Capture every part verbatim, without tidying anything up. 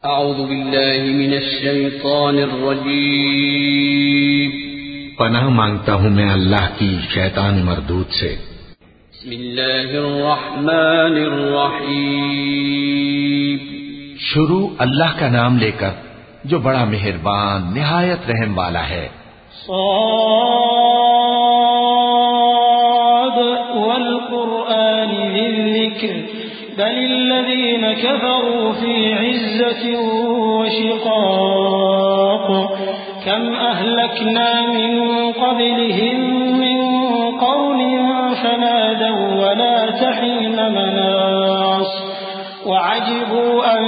اعوذ باللہ من الشیطان الرجیم پناہ مانگتا ہوں میں اللہ کی شیطان مردود سے۔ بسم اللہ الرحمن الرحیم شروع اللہ کا نام لے کر جو بڑا مہربان نہایت رحم والا ہے۔ صاد والقرآن ذی الذکر بل الذین كفروا فی عزة وشقاق كم أهلكنا من قبلهم من قرن فنادوا ولا تحين مناص وعجبوا أن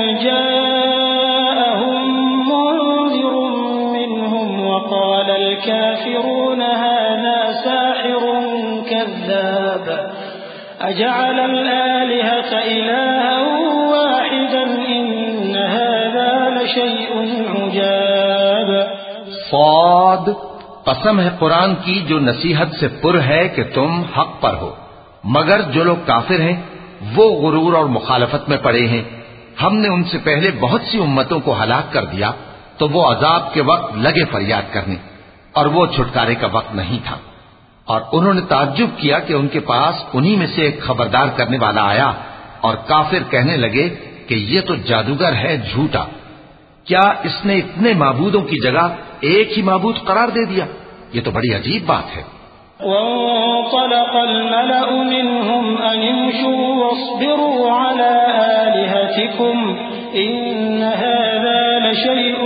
جاءهم منذر منهم وقال الكافرون هذا ساحر كذاب أجعل الآلهة إلها واحدا إن هذا لشيء عجاب۔ صاد، قسم ہے قرآن کی جو نصیحت سے پر ہے کہ تم حق پر ہو، مگر جو لوگ کافر ہیں وہ غرور اور مخالفت میں پڑے ہیں۔ ہم نے ان سے پہلے بہت سی امتوں کو ہلاک کر دیا تو وہ عذاب کے وقت لگے فریاد کرنے، اور وہ چھٹکارے کا وقت نہیں تھا۔ اور انہوں نے تعجب کیا کہ ان کے پاس انہی میں سے ایک خبردار کرنے والا آیا، اور کافر کہنے لگے کہ یہ تو جادوگر ہے جھوٹا، کیا اس نے اتنے معبودوں کی جگہ ایک ہی معبود قرار دے دیا؟ یہ تو بڑی عجیب بات ہے۔ وانطلق الملأ منهم أن امشوا واصبروا على آلهتكم إن هذا لشيء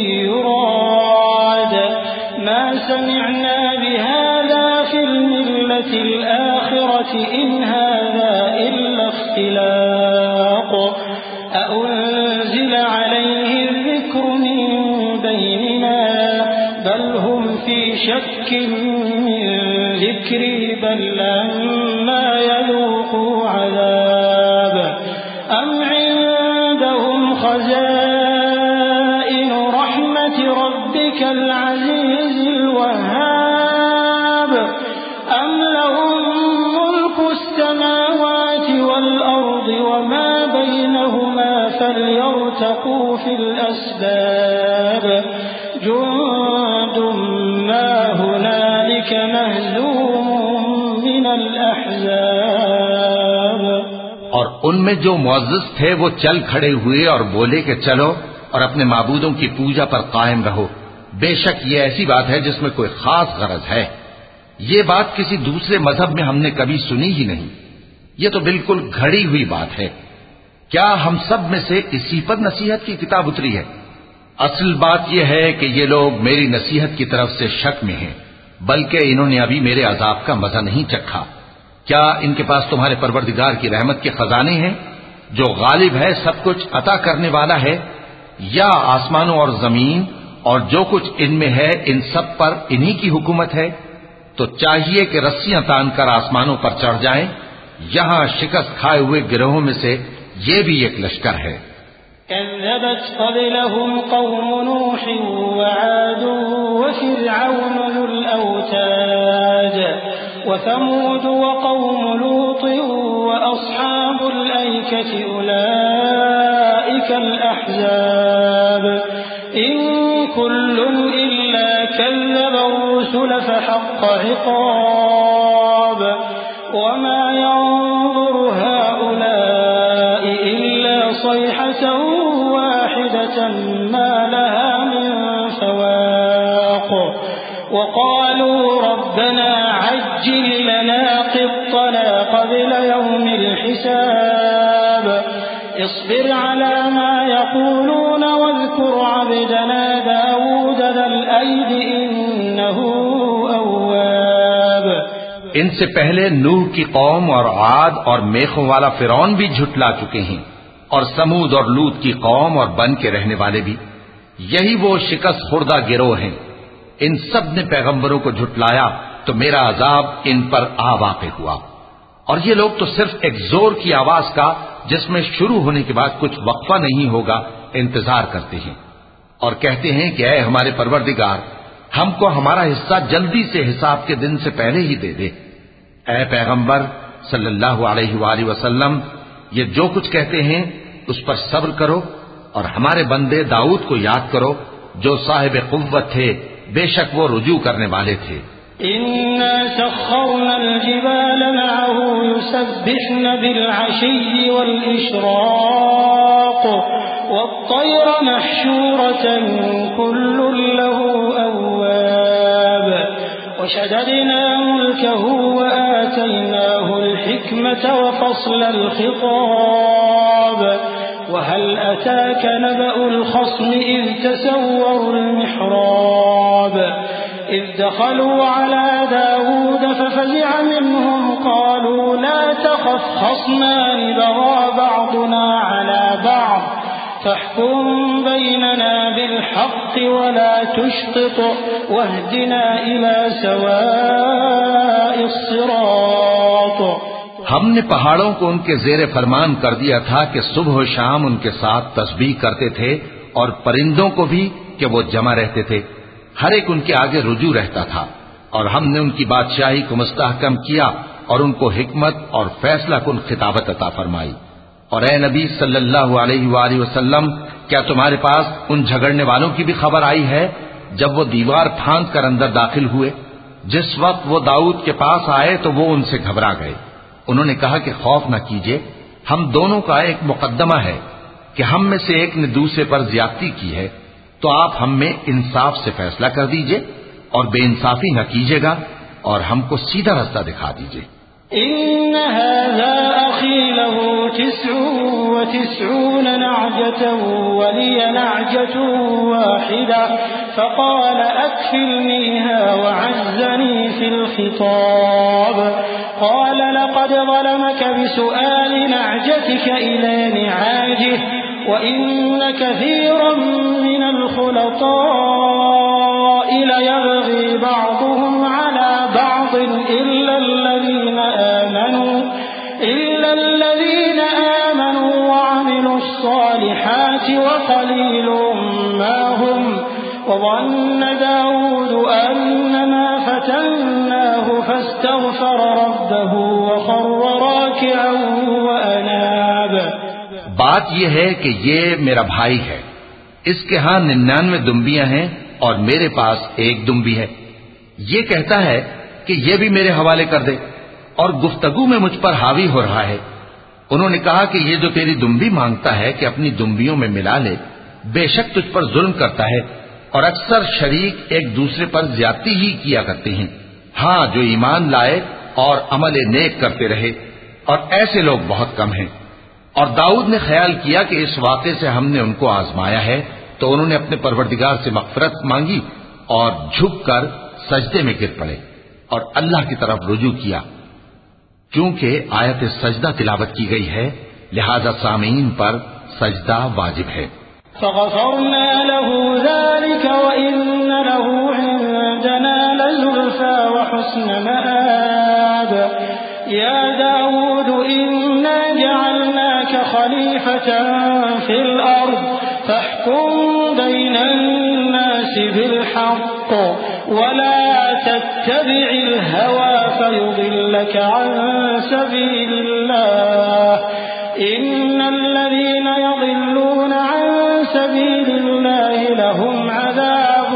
يراد ما سمعنا بهذا في الملة الآخرة إن هذا إلا اختلاق أأنزل عليه الذكر من بيننا بل هم في شك من ذكري بل لما يذوقوا عذاب أم عندهم خزائن رحمة ربك العزيز الوهاب أم لهم ملك السماوات والأرض وما بينهما فليرتقوا في الأسباب جند ما هنالك مهزوم من الأحزاب۔ اور ان میں جو معزز تھے وہ چل کھڑے ہوئے اور بولے کہ چلو اور اپنے معبودوں کی پوجا پر قائم رہو، بے شک یہ ایسی بات ہے جس میں کوئی خاص غرض ہے۔ یہ بات کسی دوسرے مذہب میں ہم نے کبھی سنی ہی نہیں، یہ تو بالکل گھڑی ہوئی بات ہے۔ کیا ہم سب میں سے اسی پر نصیحت کی کتاب اتری ہے؟ اصل بات یہ ہے کہ یہ لوگ میری نصیحت کی طرف سے شک میں ہیں، بلکہ انہوں نے ابھی میرے عذاب کا مزہ نہیں چکھا۔ کیا ان کے پاس تمہارے پروردگار کی رحمت کے خزانے ہیں جو غالب ہے، سب کچھ عطا کرنے والا ہے؟ یا آسمانوں اور زمین اور جو کچھ ان میں ہے ان سب پر انہی کی حکومت ہے؟ تو چاہیے کہ رسیاں تان کر آسمانوں پر چڑھ جائیں۔ یہاں شکست کھائے ہوئے گروہوں میں سے یہ بھی ایک لشکر ہے۔ كذبت قبلهم قوم نوح وعاد وفرعون ذو الأوتاد وثمود وقوم لوط وأصحاب الأيكة أولئك الأحزاب إن كل إلا كذب الرسل فحق عقاب وما ينظر هؤلاء إلا صيحة واحدة ما لها من فواق وقالوا ربنا عجل لنا قطنا قبل يوم الحساب اصبر على ما يقولون واذكر عبدنا داود ذا الأيد إنه أواب۔ ان سے پہلے نوح کی قوم اور عاد اور میخوں والا فرعون بھی جھٹلا چکے ہیں، اور سمود اور لوط کی قوم اور بن کے رہنے والے بھی، یہی وہ شکست خوردہ گروہ ہیں۔ ان سب نے پیغمبروں کو جھٹلایا تو میرا عذاب ان پر آ واقع ہوا۔ اور یہ لوگ تو صرف ایک زور کی آواز کا جس میں شروع ہونے کے بعد کچھ وقفہ نہیں ہوگا انتظار کرتے ہیں، اور کہتے ہیں کہ اے ہمارے پروردگار، ہم کو ہمارا حصہ جلدی سے حساب کے دن سے پہلے ہی دے دے۔ اے پیغمبر صلی اللہ علیہ وآلہ وسلم، یہ جو کچھ کہتے ہیں اس پر صبر کرو اور ہمارے بندے داؤد کو یاد کرو جو صاحب قوت تھے، بے شک وہ رجوع کرنے والے تھے۔ إنا سخرنا الجبال معه يسبحن بالعشي والإشراق والطير محشورة كل له أواب وشددنا ملكه وآتيناه الحكمة وفصل الخطاب وهل أتاك نبأ الخصم إذ تسوروا المحراب إذ دخلوا على داود ففزع منهم قالوا لا تخف خصمان بغى بعضنا على بعض فاحكم بيننا بالحق ولا تشطط واهدنا إلى سواء الصراط۔ ہم نے پہاڑوں کو ان کے زیر فرمان کر دیا تھا کہ صبح و شام ان کے ساتھ تسبیح کرتے تھے، اور پرندوں کو بھی کہ وہ جمع رہتے تھے، ہر ایک ان کے آگے رجوع رہتا تھا، اور ہم نے ان کی بادشاہی کو مستحکم کیا اور ان کو حکمت اور فیصلہ کن خطابت عطا فرمائی۔ اور اے نبی صلی اللہ علیہ وآلہ وسلم، کیا تمہارے پاس ان جھگڑنے والوں کی بھی خبر آئی ہے جب وہ دیوار پھاند کر اندر داخل ہوئے؟ جس وقت وہ داؤد کے پاس آئے تو وہ ان سے گھبرا گئے۔ انہوں نے کہا کہ خوف نہ کیجیے، ہم دونوں کا ایک مقدمہ ہے کہ ہم میں سے ایک نے دوسرے پر زیادتی کی ہے، تو آپ ہم میں انصاف سے فیصلہ کر دیجئے اور بے انصافی نہ کیجیے گا، اور ہم کو سیدھا رستہ دکھا دیجئے۔ إن هذا أخي له تسع وتسعون نعجة ولي نعجة واحدة فقال أكفلنيها وعزني في الخطاب قال لقد ظلمك بسؤال نعجتك إلى نعاجه وإن كثيرا من الخلطاء ليبغي بعضهم على بعض إلا الذين آمنوا إلا الذين آمنوا وعملوا الصالحات وقليل ما هم وظن داود أنما فتناه فاستغفر ربه وخر راكعا وأناب۔ بات یہ ہے کہ یہ میرا بھائی ہے، اس کے ہاں ننانوے دمبیاں ہیں اور میرے پاس ایک دمبی ہے، یہ کہتا ہے کہ یہ بھی میرے حوالے کر دے، اور گفتگو میں مجھ پر حاوی ہو رہا ہے۔ انہوں نے کہا کہ یہ جو تیری دمبی مانگتا ہے کہ اپنی دمبیوں میں ملا لے، بے شک تجھ پر ظلم کرتا ہے، اور اکثر شریک ایک دوسرے پر زیادتی ہی کیا کرتے ہیں۔ ہاں، جو ایمان لائے اور عمل نیک کرتے رہے، اور ایسے لوگ بہت کم ہیں۔ اور داؤد نے خیال کیا کہ اس واقعے سے ہم نے ان کو آزمایا ہے، تو انہوں نے اپنے پروردگار سے مغفرت مانگی اور جھک کر سجدے میں گر پڑے اور اللہ کی طرف رجوع کیا۔ چونکہ آیت سجدہ تلاوت کی گئی ہے، لہذا سامعین پر سجدہ واجب ہے۔ فغفرنا له ذلك وإن له عندنا لزلفى وحسن مآب يا داود إنا جعلناك خليفة في الأرض فاحكم بين الناس بالحق ولا تتبع الهوى فيضلك عن سبيل الله إن الذين يضلون عن سبيل الله لهم عذاب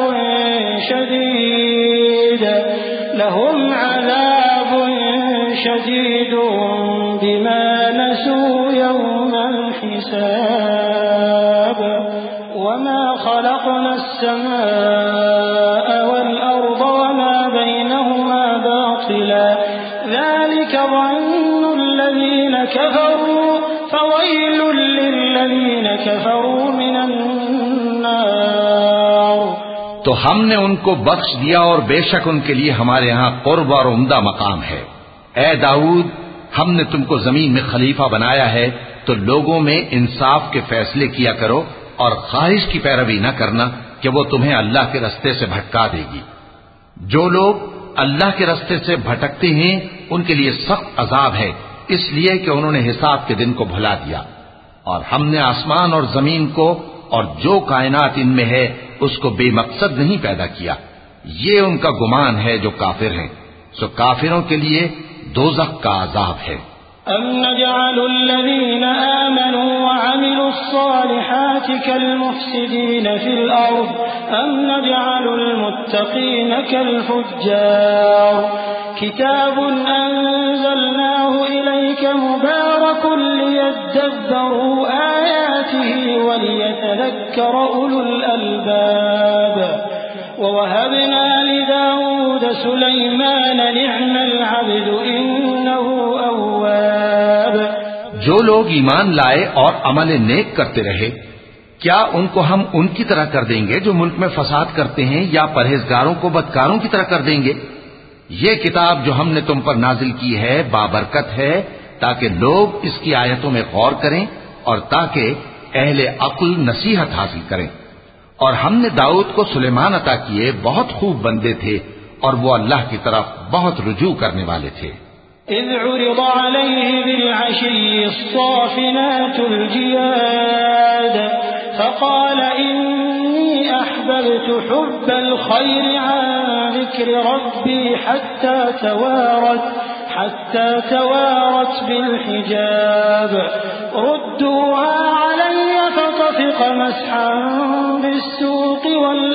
شديد لهم عذاب شديد بما نسوا يوم الحساب وما خلقنا السماء والأرض وما بينهما باطلا ذلك ظن الذين كفروا فويل للذين كفروا من النار۔ تو ہم نے ان کو بخش دیا اور بے شک ان کے لیے ہمارے ہاں قرب اور عمدہ مقام ہے۔ اے داؤد، ہم نے تم کو زمین میں خلیفہ بنایا ہے، تو لوگوں میں انصاف کے فیصلے کیا کرو اور خواہش کی پیروی نہ کرنا کہ وہ تمہیں اللہ کے رستے سے بھٹکا دے گی۔ جو لوگ اللہ کے رستے سے بھٹکتے ہیں ان کے لیے سخت عذاب ہے، اس لیے کہ انہوں نے حساب کے دن کو بھلا دیا۔ اور ہم نے آسمان اور زمین کو اور جو کائنات ان میں ہے اس کو بے مقصد نہیں پیدا کیا۔ یہ ان کا گمان ہے جو کافر ہیں، سو کافروں کے لیے دوزخ کا عذاب ہے۔ أم نجعل الذين آمنوا وعملوا الصالحات كالمفسدين في الأرض أم نجعل المتقين كالفجار كتاب أنزلناه إليك مبارك ليدبروا آياته وليتذكر أولو الألباب ووهبنا لداود سليمان نعم العبد إنه أواب. جو لوگ ایمان لائے اور عمل نیک کرتے رہے کیا ان کو ہم ان کی طرح کر دیں گے جو ملک میں فساد کرتے ہیں یا پرہیزگاروں کو بدکاروں کی طرح کر دیں گے؟ یہ کتاب جو ہم نے تم پر نازل کی ہے بابرکت ہے تاکہ لوگ اس کی آیتوں میں غور کریں اور تاکہ اہل عقل نصیحت حاصل کریں. اور ہم نے داؤد کو سلیمان عطا کیے، بہت خوب بندے تھے اور وہ اللہ کی طرف بہت رجوع کرنے والے تھے. إذ عرض عليه بالعشي الصافنات الجياد فقال إني أحببت حب الخير عن ذكر ربي حتى توارت حتى توارت بالحجاب ردوها علي فطفق مسحا بالسوق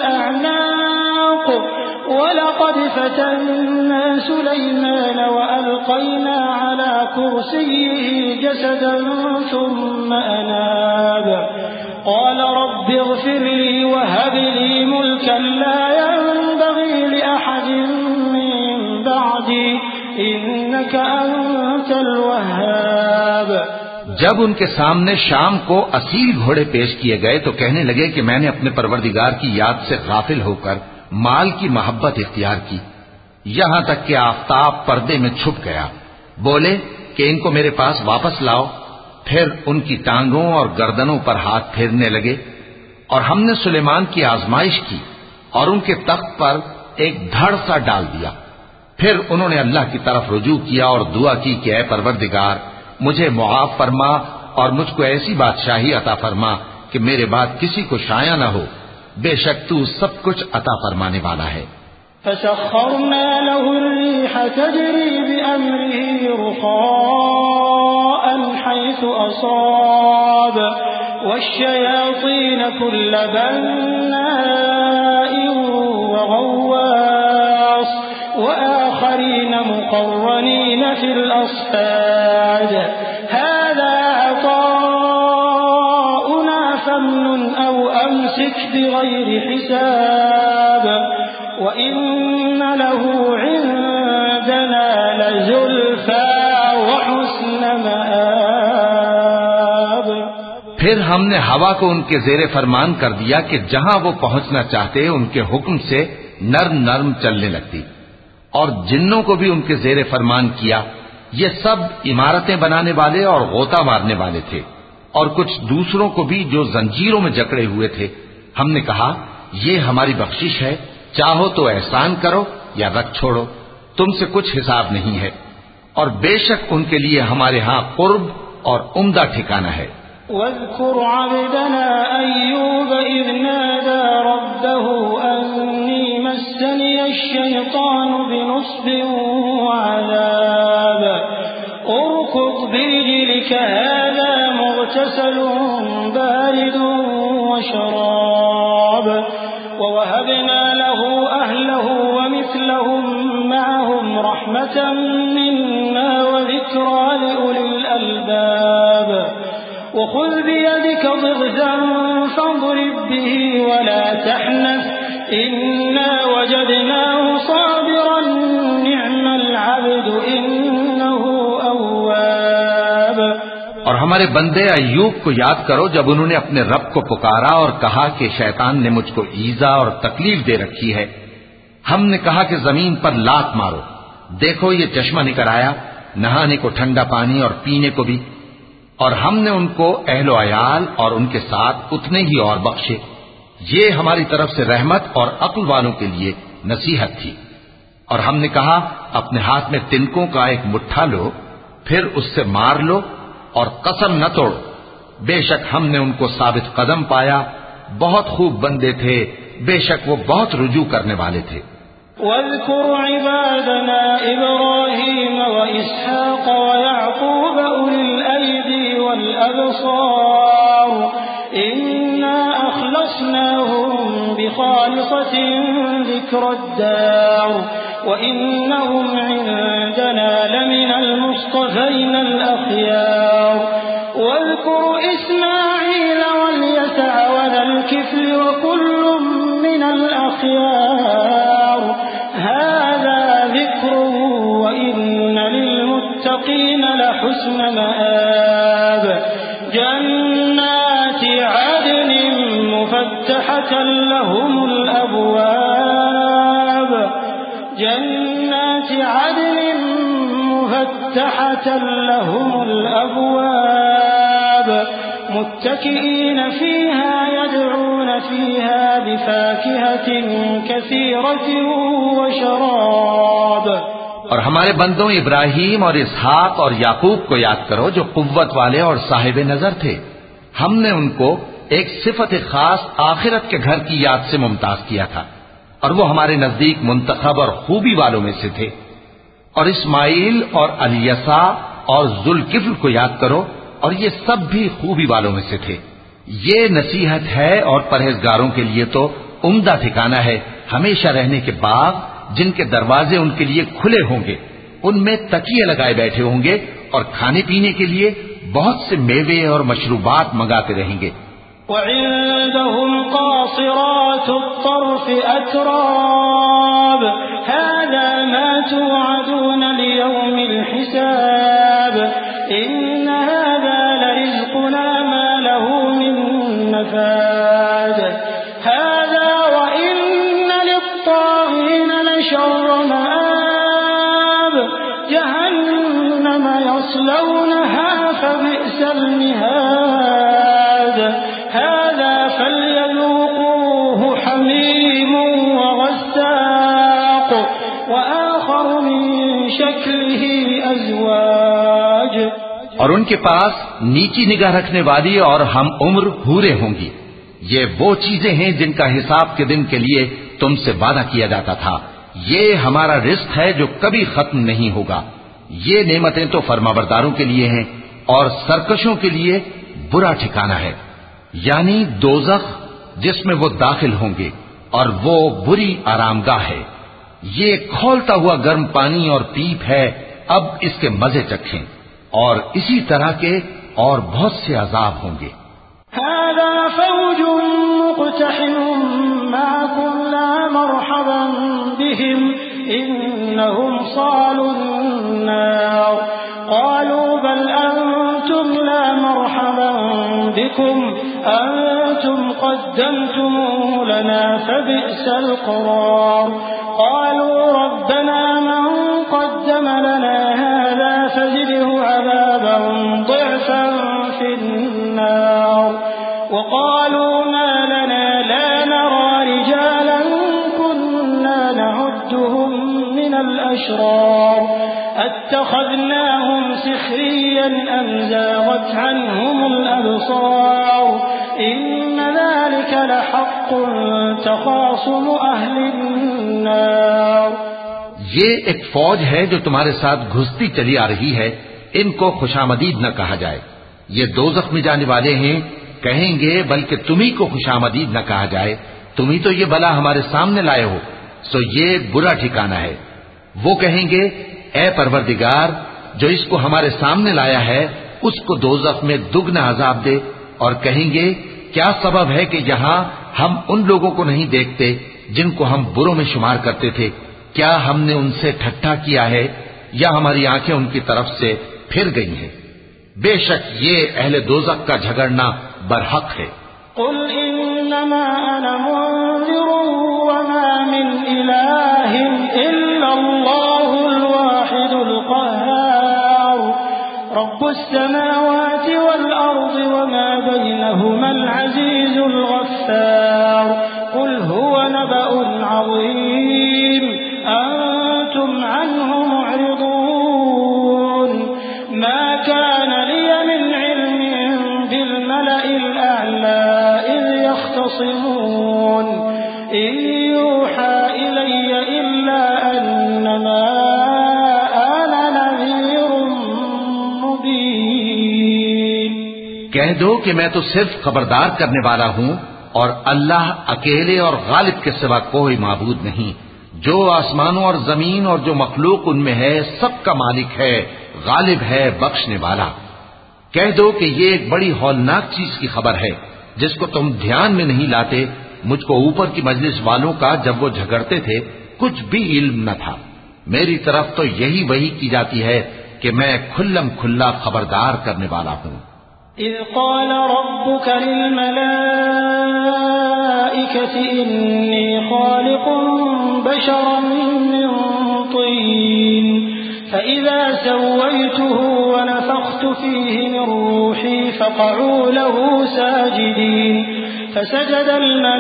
والأعناق ولقد فتنا سليمان وألقينا على كرسيه جسدا ثم أناب قال رب اغفر لي وهب لي ملكا لا ينبغي لأحد من بعدي إنك أنت الوهاب. جب ان کے سامنے شام کو اصیل گھوڑے پیش کیے گئے تو کہنے لگے کہ میں نے اپنے پروردگار کی یاد سے غافل ہو کر مال کی محبت اختیار کی یہاں تک کہ آفتاب پردے میں چھپ گیا. بولے کہ ان کو میرے پاس واپس لاؤ. پھر ان کی ٹانگوں اور گردنوں پر ہاتھ پھیرنے لگے اور ہم نے سلیمان کی آزمائش کی اور ان کے تخت پر ایک دھڑ سا ڈال دیا. پھر انہوں نے اللہ کی طرف رجوع کیا اور دعا کی کہ اے پروردگار مجھے معاف فرما اور مجھ کو ایسی بادشاہی عطا فرما کہ میرے بعد کسی کو شایع نہ ہو. بے شک تو سب کچھ عطا فرمانے والا ہے. فسخرنا له الريح تجري بأمره رخاء حيث أصاب والشياطين كل بناء وغواص وآخرين مقرنين في الأصفاد هذا عطاؤنا فامنن أو أمسك بغير حساب وإن له عندنا لزلفى وحسن مآب. پھر ہم نے ہوا کو ان کے زیر فرمان کر دیا کہ جہاں وہ پہنچنا چاہتے ان کے حکم سے نرم نرم چلنے لگتی اور جنوں کو بھی ان کے زیر فرمان کیا. یہ سب عمارتیں بنانے والے اور غوطہ مارنے والے تھے اور کچھ دوسروں کو بھی جو زنجیروں میں جکڑے ہوئے تھے. ہم نے کہا یہ ہماری بخشش ہے، چاہو تو احسان کرو یا رکھ چھوڑو، تم سے کچھ حساب نہیں ہے. اور بے شک ان کے لیے ہمارے ہاں قرب اور عمدہ ٹھکانہ ہے. واذكر عبدنا أيوب إذ نادى ربه أني مسني الشيطان بنصب وعذاب اركض برجلك هذا مغتسل بارد وشراب ووهبنا له أهله ومثلهم معهم رحمة منا وذكرى لأولي الألباب وخذ بيدك ضغثا فاضرب به ولا تحنث إنا وجدناه صابرا نعم العبد إنه أواب. اور ہمارے بندے ایوب کو یاد کرو جب انہوں نے اپنے رب کو پکارا اور کہا کہ شیطان نے مجھ کو ایذا اور تکلیف دے رکھی ہے. ہم نے کہا کہ زمین پر لات مارو، دیکھو یہ چشمہ نکل آیا، نہانے کو ٹھنڈا پانی اور پینے کو بھی. اور ہم نے ان کو اہل و عیال اور ان کے ساتھ اتنے ہی اور بخشے. یہ ہماری طرف سے رحمت اور عقل والوں کے لیے نصیحت تھی. اور ہم نے کہا اپنے ہاتھ میں تنکوں کا ایک مٹھا لو، پھر اس سے مار لو اور قسم نہ توڑو. بے شک ہم نے ان کو ثابت قدم پایا، بہت خوب بندے تھے، بے شک وہ بہت رجوع کرنے والے تھے. واذكر عبادنا إبراهيم وإسحاق ويعقوب أولي الأيدي والأبصار إنا أخلصناهم بخالصة ذكر الدار وإنهم عندنا لمن المصطفين الأخيار واذكر إسماعيل واليسع وذا الكفل وكل من الأخيار هذا ذكر وإن للمتقين لحسن مآب جنات عدن مفتحة لهم الأبواب جنات عدن مفتحة لهم الأبواب متكئين فيها يدعون فيها بفاكهة كثيرة وشراب. اور ہمارے بندوں ابراہیم اور اسحاق اور یعقوب کو یاد کرو جو قوت والے اور صاحب نظر تھے. ہم نے ان کو ایک صفت خاص آخرت کے گھر کی یاد سے ممتاز کیا تھا اور وہ ہمارے نزدیک منتخب اور خوبی والوں میں سے تھے. اور اسماعیل اور الیسع اور ذوالکفل کو یاد کرو اور یہ سب بھی خوبی والوں میں سے تھے. یہ نصیحت ہے اور پرہیزگاروں کے لیے تو عمدہ ٹھکانہ ہے ہمیشہ رہنے کے باغ جن کے دروازے ان کے لیے کھلے ہوں گے, ان میں تکیے لگائے بیٹھے ہوں گے اور کھانے پینے کے لیے بہت سے میوے اور مشروبات منگاتے رہیں گے. وعندهم قاصرات الطرف أتراب هذا ما توعدون ليوم الحساب إن هذا لرزقنا ما له من نفاد هذا وإن للطاغين لشر مآب جهنم يصلونها فبئس المهاد هذا فليذوقوه حميم وغساق وآخر من شكله أزواج. اور ان کے پاس نیچی نگاہ رکھنے والی اور ہم عمر حوریں ہوں گی. یہ وہ چیزیں ہیں جن کا حساب کے دن کے لیے تم سے وعدہ کیا جاتا تھا. یہ ہمارا رزق ہے جو کبھی ختم نہیں ہوگا. یہ نعمتیں تو فرمانبرداروں کے لیے ہیں اور سرکشوں کے لیے برا ٹھکانہ ہے, یعنی دوزخ جس میں وہ داخل ہوں گے اور وہ بری آرام گاہ ہے. یہ کھولتا ہوا گرم پانی اور پیپ ہے, اب اس کے مزے چکھیں. اور اسی طرح کے اور بہت سے عذاب ہوں گے. هذا فوج مقتحم معكم لا مرحبا بهم إنهم صالوا النار قالوا بل أنتم لا مرحبا بكم أنتم قدمتموه لنا فبئس القرار قالوا ربنا من قدم لنا هذا فزده عذابا ضعفا في النار وقالوا ما لنا لا نرى رجالا كنا نعدهم من الأشرار اتخذناهم سخريا أم زاغت عنهم الأبصار إن ذلك لحق تخاصم أهل النار. یہ ایک فوج ہے جو تمہارے ساتھ گھستی چلی آ رہی ہے, ان کو خوشامدید نہ کہا جائے. یہ دوزخ میں جانے والے ہیں, کہیں گے بلکہ تمہیں کو خوشامدید نہ کہا جائے, تمہیں تو یہ بلا ہمارے سامنے لائے ہو, سو یہ برا ٹھکانہ ہے. وہ کہیں گے اے پروردگار جو اس کو ہمارے سامنے لایا ہے اس کو دوزخ میں دگنا عذاب دے, اور کہیں گے کیا سبب ہے کہ یہاں ہم ان لوگوں کو نہیں دیکھتے جن کو ہم بروں میں شمار کرتے تھے, کیا ہم نے ان سے ٹھٹھا کیا ہے یا ہماری آنکھیں ان کی طرف سے پھر گئی ہیں. بے شک یہ اہل دوزخ کا جھگڑنا برحق ہے. قل انما انا منذر وما من اله الا الله الواحد القهار رب السماوات والارض وما بينهما العزيز الغفار قل هو نبأ عظيم انتم عنه معرضون ما كان لي من علم بالملأ الأعلى إذ يختصمون إن يوحى إلي إلا دو کہ میں تو صرف خبردار کرنے والا ہوں اور اللہ اکیلے اور غالب کے سوا کوئی معبود نہیں، جو آسمانوں اور زمین اور جو مخلوق ان میں ہے سب کا مالک ہے، غالب ہے، بخشنے والا۔ کہہ دو کہ یہ ایک بڑی ہولناک چیز کی خبر ہے جس کو تم دھیان میں نہیں لاتے۔ مجھ کو اوپر کی مجلس والوں کا جب وہ جھگڑتے تھے کچھ بھی علم نہ تھا، میری طرف تو یہی وحی کی جاتی ہے کہ میں کھلم کھلا خبردار کرنے والا ہوں۔ اذ قال ربك للملائكة إني خالق بشرا من طين فإذا سويته ونفخت فيه من روحي فقعوا له ساجدين فسجد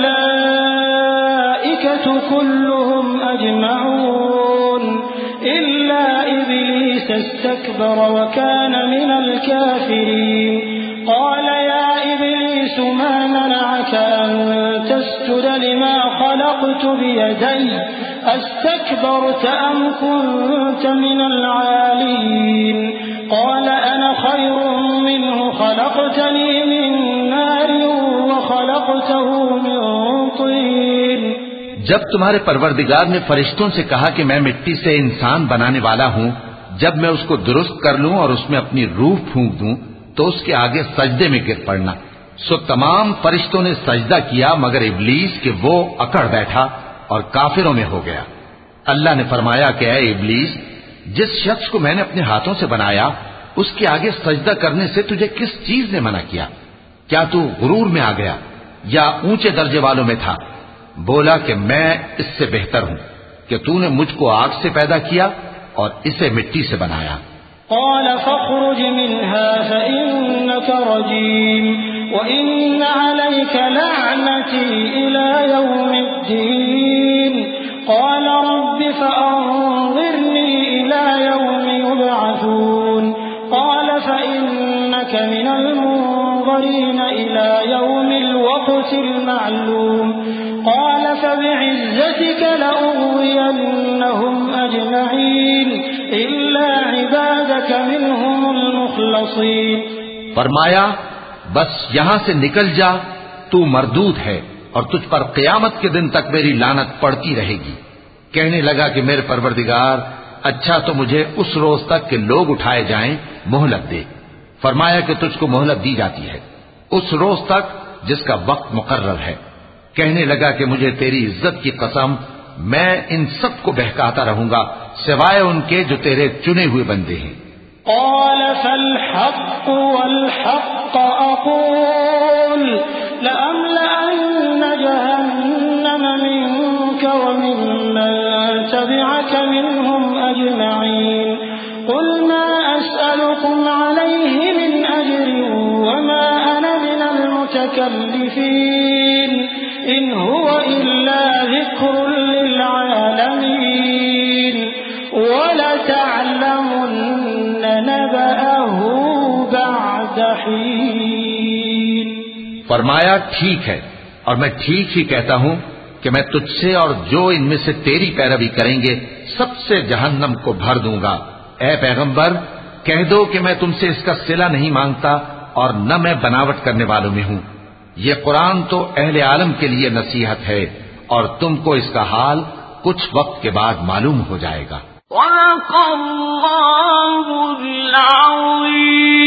الملائكة كلهم أجمعون إلا إبليس استكبر وكان من الكافرين قال يا إبليس ما منعك أن تسجد لما خلقت بيدي أستكبرت أم كنت من العالين قال أنا خير منه خلقتني من نار وخلقته من طين۔ جب تمہارے پروردگار نے فرشتوں سے کہا کہ میں مٹی سے انسان بنانے والا ہوں، جب میں اس کو درست کر لوں اور اس میں اپنی روح پھونک دوں تو اس کے آگے سجدے میں گر پڑنا، سو تمام فرشتوں نے سجدہ کیا مگر ابلیس کہ وہ اکڑ بیٹھا اور کافروں میں ہو گیا۔ اللہ نے فرمایا کہ اے ابلیس، جس شخص کو میں نے اپنے ہاتھوں سے بنایا اس کے آگے سجدہ کرنے سے تجھے کس چیز نے منع کیا؟ کیا تو غرور میں آ گیا یا اونچے درجے والوں میں تھا؟ بولا کہ میں اس سے بہتر ہوں کہ تو نے مجھ کو آگ سے پیدا کیا اور اسے مٹی سے بنایا۔ قال فاخرج منها فإنك رجيم وإن عليك لعنتي إلى يوم الدين قال رب فأنظرني إلى يوم يبعثون قال فإنك من المنظرين إلى يوم الوقت المعلوم قال فبعزتك لأغوينهم أجمعين إلا عبادك منهم المخلصين۔ فرمایا بس یہاں سے نکل جا، تو مردود ہے اور تجھ پر قیامت کے دن تک میری لعنت پڑتی رہے گی۔ کہنے لگا کہ میرے پروردگار اچھا تو مجھے اس روز تک کہ لوگ اٹھائے جائیں مہلت دے۔ فرمایا کہ تجھ کو مہلت دی جاتی ہے اس روز تک جس کا وقت مقرر ہے۔ کہنے لگا کہ مجھے تیری عزت کی قسم میں ان سب کو بہکاتا رہوں گا سوائے ان کے جو تیرے چنے ہوئے بندے ہیں۔ قال فالحق والحق أقول لأملأن جهنم منك وممن تبعك منهم أجمعين قل ما أسألكم عليه من أجر وما أنا من المتكلفين إن هو إلا ذكر للعالمين ولتعلمن نبأه بعد حين۔ فرمایا ٹھیک ہے اور میں ٹھیک ہی کہتا ہوں کہ میں تجھ سے اور جو ان میں سے تیری پیروی کریں گے سب سے جہنم کو بھر دوں گا۔ اے پیغمبر کہہ دو کہ میں تم سے اس کا صلہ نہیں مانگتا اور نہ میں بناوٹ کرنے والوں میں ہوں۔ یہ قرآن تو اہل عالم کے لیے نصیحت ہے اور تم کو اس کا حال کچھ وقت کے بعد معلوم ہو جائے گا۔ صدق اللہ العظیم۔